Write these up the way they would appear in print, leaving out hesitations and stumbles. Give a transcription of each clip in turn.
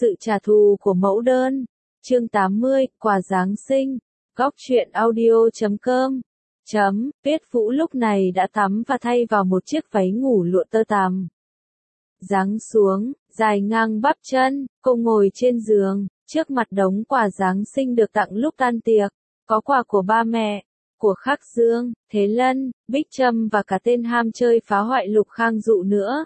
Sự trả thù của mẫu đơn. Chương 80, quà Giáng sinh. Góc truyện audio.com. Tuyết Vũ lúc này đã tắm và thay vào một chiếc váy ngủ lụa tơ tằm. Giáng xuống, dài ngang bắp chân, cô ngồi trên giường, trước mặt đống quà Giáng sinh được tặng lúc tan tiệc. Có quà của ba mẹ, của Khắc Dương, Thế Lân, Bích Trâm và cả tên ham chơi phá hoại Lục Khang Dụ nữa.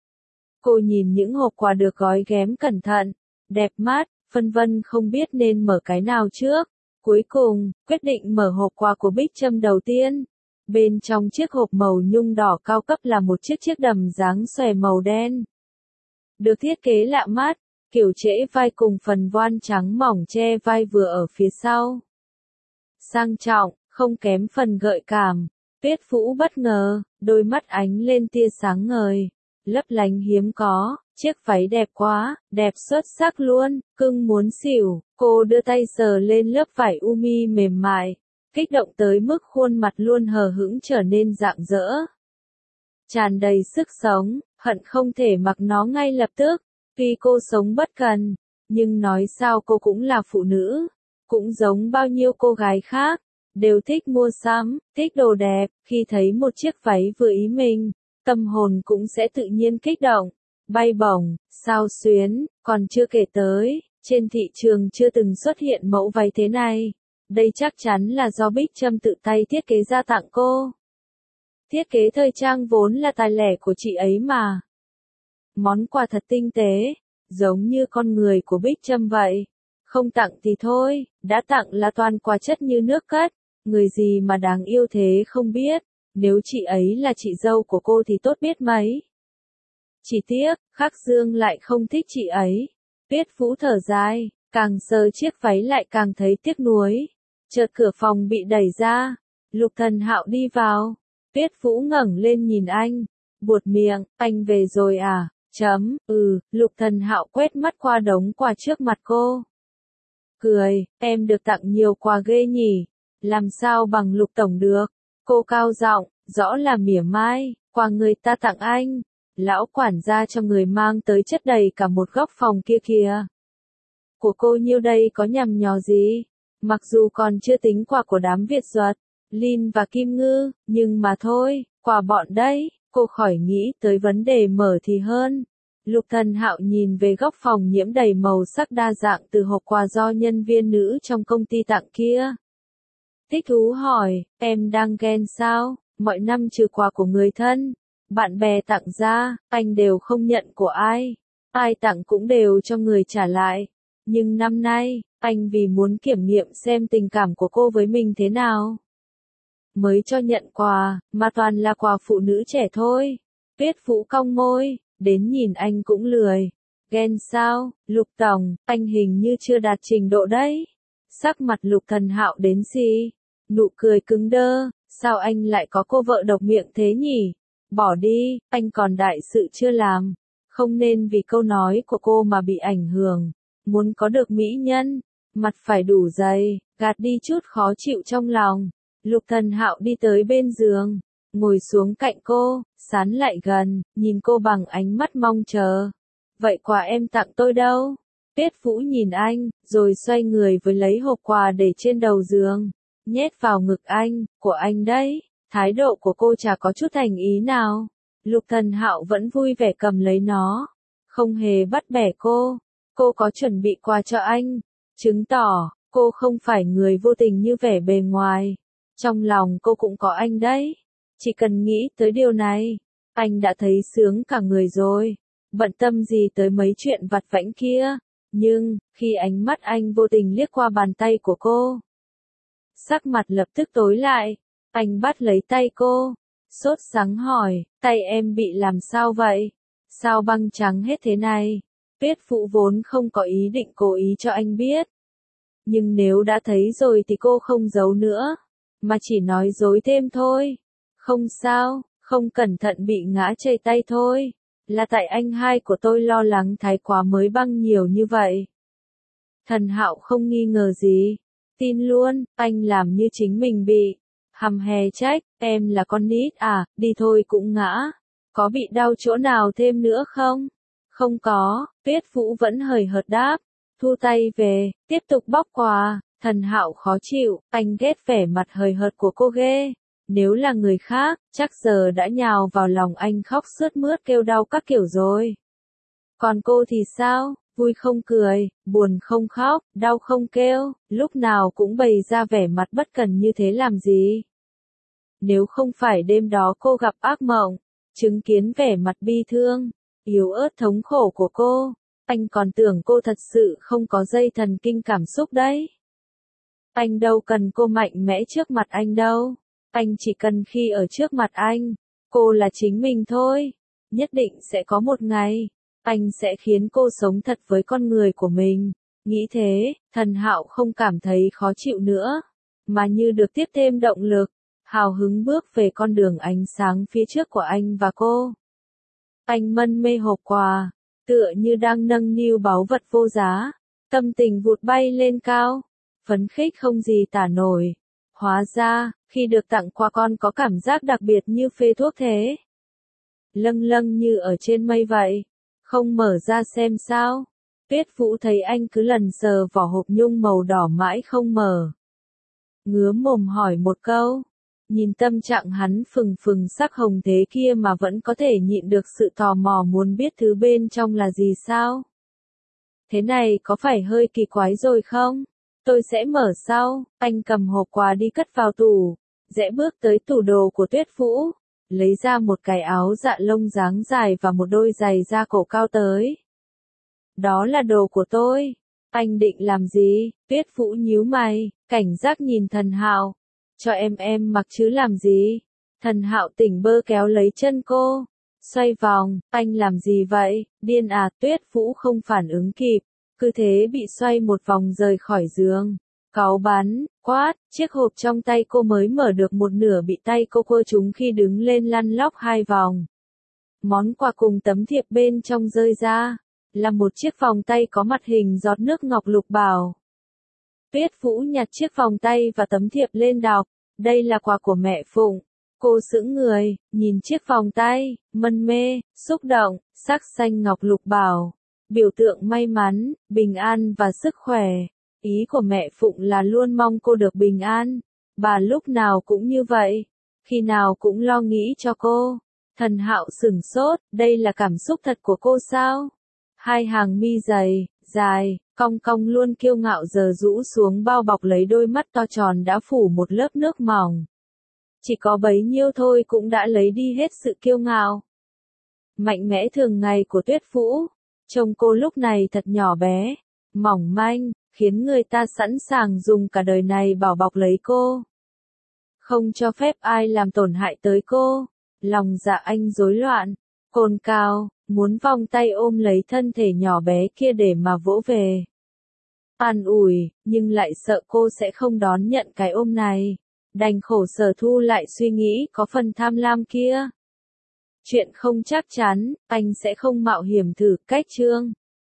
Cô nhìn những hộp quà được gói ghém cẩn thận, đẹp mắt, phân vân không biết nên mở cái nào trước. Cuối cùng, quyết định mở hộp quà của Bích Trâm đầu tiên. Bên trong chiếc hộp màu nhung đỏ cao cấp là một chiếc đầm dáng xòe màu đen. Được thiết kế lạ mắt, kiểu trễ vai cùng phần voan trắng mỏng che vai vừa ở phía sau. Sang trọng, không kém phần gợi cảm. Tuyết Vũ bất ngờ, đôi mắt ánh lên tia sáng ngời, lấp lánh hiếm có. Chiếc váy đẹp quá, đẹp xuất sắc luôn, cưng muốn xỉu. Cô đưa tay sờ lên lớp vải umi mềm mại, kích động tới mức khuôn mặt luôn hờ hững trở nên rạng rỡ. Tràn đầy sức sống, hận không thể mặc nó ngay lập tức. Tuy cô sống bất cần, nhưng nói sao cô cũng là phụ nữ, cũng giống bao nhiêu cô gái khác, đều thích mua sắm, thích đồ đẹp. Khi thấy một chiếc váy vừa ý mình, tâm hồn cũng sẽ tự nhiên kích động, bay bổng, xao xuyến. Còn chưa kể tới, trên thị trường chưa từng xuất hiện mẫu váy thế này. Đây chắc chắn là do Bích Trâm tự tay thiết kế ra tặng cô. Thiết kế thời trang vốn là tài lẻ của chị ấy mà. Món quà thật tinh tế, giống như con người của Bích Trâm vậy. Không tặng thì thôi, đã tặng là toàn quà chất như nước cất. Người gì mà đáng yêu thế không biết, nếu chị ấy là chị dâu của cô thì tốt biết mấy. Chỉ tiếc, Khắc Dương lại không thích chị ấy. Tuyết Vũ thở dài, càng sờ chiếc váy lại càng thấy tiếc nuối. Chợt cửa phòng bị đẩy ra, Lục Thần Hạo đi vào. Tuyết Vũ ngẩng lên nhìn anh, buột miệng, anh về rồi à? Lục Thần Hạo quét mắt qua đống quà trước mặt cô. Cười, em được tặng nhiều quà ghê nhỉ, làm sao bằng Lục tổng được? Cô cao giọng, rõ là mỉa mai, quà người ta tặng anh. Lão quản gia cho người mang tới chất đầy cả một góc phòng kia kìa. Của cô nhiêu đây có nhằm nhò gì? Mặc dù còn chưa tính quà của đám Việt Duật, Lin và Kim Ngư, nhưng mà thôi, quà bọn đấy, cô khỏi nghĩ tới vấn đề mở thì hơn. Lục Thần Hạo nhìn về góc phòng nhiễm đầy màu sắc đa dạng từ hộp quà do nhân viên nữ trong công ty tặng kia. Thích thú hỏi, em đang ghen sao? Mọi năm trừ quà của người thân, bạn bè tặng ra, anh đều không nhận của ai. Ai tặng cũng đều cho người trả lại. Nhưng năm nay, anh vì muốn kiểm nghiệm xem tình cảm của cô với mình thế nào, mới cho nhận quà, mà toàn là quà phụ nữ trẻ thôi. Tuyết Vũ cong môi, đến nhìn anh cũng lười. Ghen sao, Lục tổng, anh hình như chưa đạt trình độ đấy. Sắc mặt Lục Thần Hạo đến xì, nụ cười cứng đơ, sao anh lại có cô vợ độc miệng thế nhỉ? Bỏ đi, anh còn đại sự chưa làm. Không nên vì câu nói của cô mà bị ảnh hưởng. Muốn có được mỹ nhân, mặt phải đủ dày, gạt đi chút khó chịu trong lòng. Lục Thần Hạo đi tới bên giường, ngồi xuống cạnh cô, sán lại gần, nhìn cô bằng ánh mắt mong chờ. Vậy quà em tặng tôi đâu? Tuyết Vũ nhìn anh, rồi xoay người với lấy hộp quà để trên đầu giường, nhét vào ngực anh, của anh đấy. Thái độ của cô chả có chút thành ý nào. Lục Thần Hạo vẫn vui vẻ cầm lấy nó, không hề bắt bẻ cô. Cô có chuẩn bị quà cho anh, chứng tỏ cô không phải người vô tình như vẻ bề ngoài. Trong lòng cô cũng có anh đấy. Chỉ cần nghĩ tới điều này, anh đã thấy sướng cả người rồi. Bận tâm gì tới mấy chuyện vặt vãnh kia. Nhưng, khi ánh mắt anh vô tình liếc qua bàn tay của cô, sắc mặt lập tức tối lại. Anh bắt lấy tay cô, sốt sắng hỏi, tay em bị làm sao vậy? Sao băng trắng hết thế này? Tuyết Vũ vốn không có ý định cố ý cho anh biết. Nhưng nếu đã thấy rồi thì cô không giấu nữa, mà chỉ nói dối thêm thôi. Không sao, không cẩn thận bị ngã chảy tay thôi. Là tại anh hai của tôi lo lắng thái quá mới băng nhiều như vậy. Thần Hạo không nghi ngờ gì. Tin luôn, anh làm như chính mình bị. Hầm hè trách, em là con nít à, đi thôi cũng ngã. Có bị đau chỗ nào thêm nữa không? Không có, Tuyết Vũ vẫn hời hợt đáp, thu tay về, tiếp tục bóc quà. Thần Hạo khó chịu, anh ghét vẻ mặt hời hợt của cô ghê. Nếu là người khác, chắc giờ đã nhào vào lòng anh khóc sướt mướt kêu đau các kiểu rồi. Còn cô thì sao, vui không cười, buồn không khóc, đau không kêu, lúc nào cũng bày ra vẻ mặt bất cần như thế làm gì? Nếu không phải đêm đó cô gặp ác mộng, chứng kiến vẻ mặt bi thương, yếu ớt thống khổ của cô, anh còn tưởng cô thật sự không có dây thần kinh cảm xúc đấy. Anh đâu cần cô mạnh mẽ trước mặt anh đâu. Anh chỉ cần khi ở trước mặt anh, cô là chính mình thôi. Nhất định sẽ có một ngày, anh sẽ khiến cô sống thật với con người của mình. Nghĩ thế, Thần Hạo không cảm thấy khó chịu nữa, mà như được tiếp thêm động lực, hào hứng bước về con đường ánh sáng phía trước của anh và cô. Anh mân mê hộp quà, tựa như đang nâng niu báu vật vô giá, tâm tình vụt bay lên cao, phấn khích không gì tả nổi. Hóa ra, khi được tặng quà con có cảm giác đặc biệt như phê thuốc thế. Lâng lâng như ở trên mây vậy. Không mở ra xem sao. Tuyết Vũ thấy anh cứ lần sờ vỏ hộp nhung màu đỏ mãi không mở. Ngứa mồm hỏi một câu. Nhìn tâm trạng hắn phừng phừng sắc hồng thế kia mà vẫn có thể nhịn được sự tò mò muốn biết thứ bên trong là gì sao? Thế này có phải hơi kỳ quái rồi không? Tôi sẽ mở sau. Anh cầm hộp quà đi cất vào tủ, rẽ bước tới tủ đồ của Tuyết Vũ, lấy ra một cái áo dạ lông dáng dài và một đôi giày da cổ cao tới. Đó là đồ của tôi. Anh định làm gì? Tuyết Vũ nhíu mày, cảnh giác nhìn Thần Hạo. Cho em mặc chứ làm gì? Thần Hạo tỉnh bơ kéo lấy chân cô, xoay vòng. Anh làm gì vậy? Điên à? Tuyết Vũ không phản ứng kịp, cứ thế bị xoay một vòng rời khỏi giường. Cáu bắn, quát, chiếc hộp trong tay cô mới mở được một nửa bị tay cô quơ trúng khi đứng lên lăn lóc 2 vòng. Món quà cùng tấm thiệp bên trong rơi ra, là một chiếc vòng tay có mặt hình giọt nước ngọc lục bảo. Tuyết Vũ nhặt chiếc vòng tay và tấm thiệp lên đọc, đây là quà của mẹ Phụng. Cô sững người, nhìn chiếc vòng tay, mân mê, xúc động, sắc xanh ngọc lục bảo. Biểu tượng may mắn, bình an và sức khỏe. Ý của mẹ Phụng là luôn mong cô được bình an. Bà lúc nào cũng như vậy, khi nào cũng lo nghĩ cho cô. Thần Hạo sửng sốt, đây là cảm xúc thật của cô sao? Hai hàng mi dày, dài, cong cong luôn kiêu ngạo giờ rũ xuống bao bọc lấy đôi mắt to tròn đã phủ một lớp nước mỏng. Chỉ có bấy nhiêu thôi cũng đã lấy đi hết sự kiêu ngạo. Mạnh mẽ thường ngày của Tuyết Vũ. Trông cô lúc này thật nhỏ bé, mỏng manh, khiến người ta sẵn sàng dùng cả đời này bảo bọc lấy cô. Không cho phép ai làm tổn hại tới cô. Lòng dạ anh rối loạn, cồn cào, muốn vòng tay ôm lấy thân thể nhỏ bé kia để mà vỗ về. An ủi, nhưng lại sợ cô sẽ không đón nhận cái ôm này. Đành khổ sở thu lại suy nghĩ có phần tham lam kia. Chuyện không chắc chắn, anh sẽ không mạo hiểm thử cách chương.